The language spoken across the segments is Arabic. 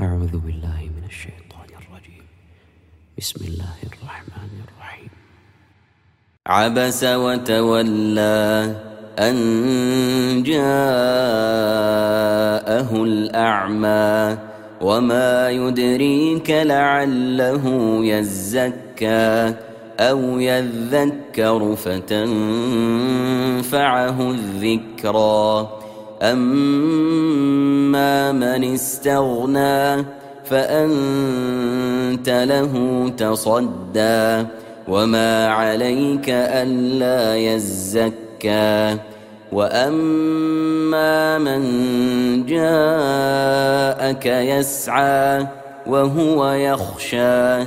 أعوذ بالله من الشيطان الرجيم. بسم الله الرحمن الرحيم. عبس وتولى أن جاءه الأعمى وما يدريك لعله يزكى أو يذكر فتنفعه الذكرى أما من استغنى فأنت له تصدى وما عليك ألا يزكى وأما من جاءك يسعى وهو يخشى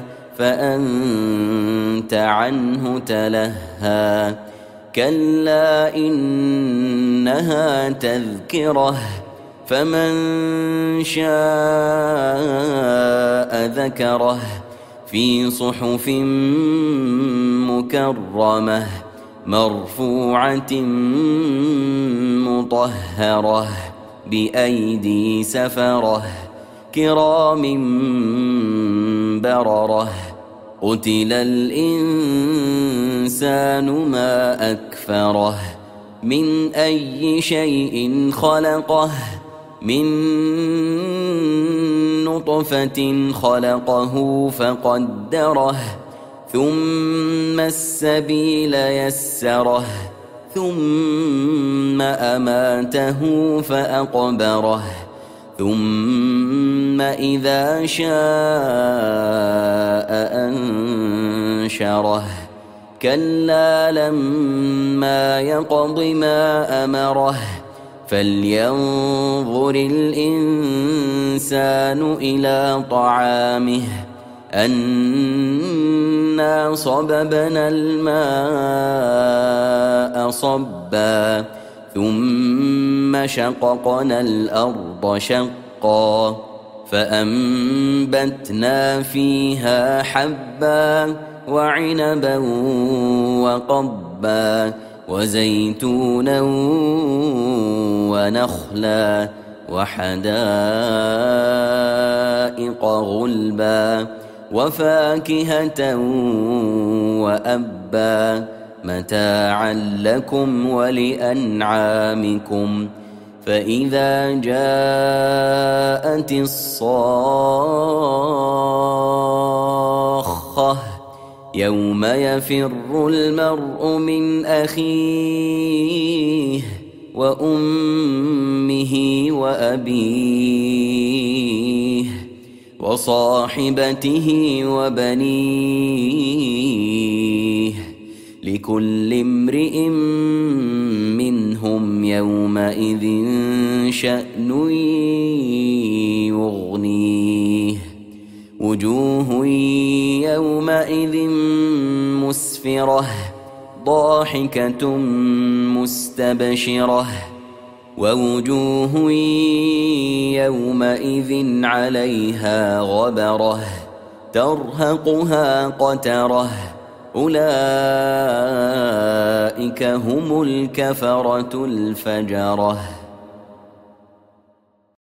فأنت عنه تلهى كلا إنها تذكرة فمن شاء ذكره في صحف مكرمة مرفوعة مطهرة بأيدي سفرة كرام بررة قتل الإنسان ما أكفره من أي شيء خلقه من نطفة خلقه فقدره ثم السبيل يسره ثم أماته فأقبره ثم إذا شاء أنشره كلا لما يقض ما أمره فلينظر الإنسان إلى طعامه أنا صببنا الماء صبا ثم شققنا الأرض شقا فأنبتنا فيها حبا وعنبا وقبا وزيتونا ونخلا وحدائق غلبا وفاكهة وأبا متاعا لكم ولأنعامكم فإذا جاءت الصاخة يوم يفر المرء من أخيه وأمه وأبيه وصاحبته وبنيه لكل امرئ منهم يومئذ شأن يغنيه وجوه يومئذ مسفرة ضاحكة مستبشرة ووجوه يومئذ عليها غبرة ترهقها قترة أولئك هم الكفرة الفجرة.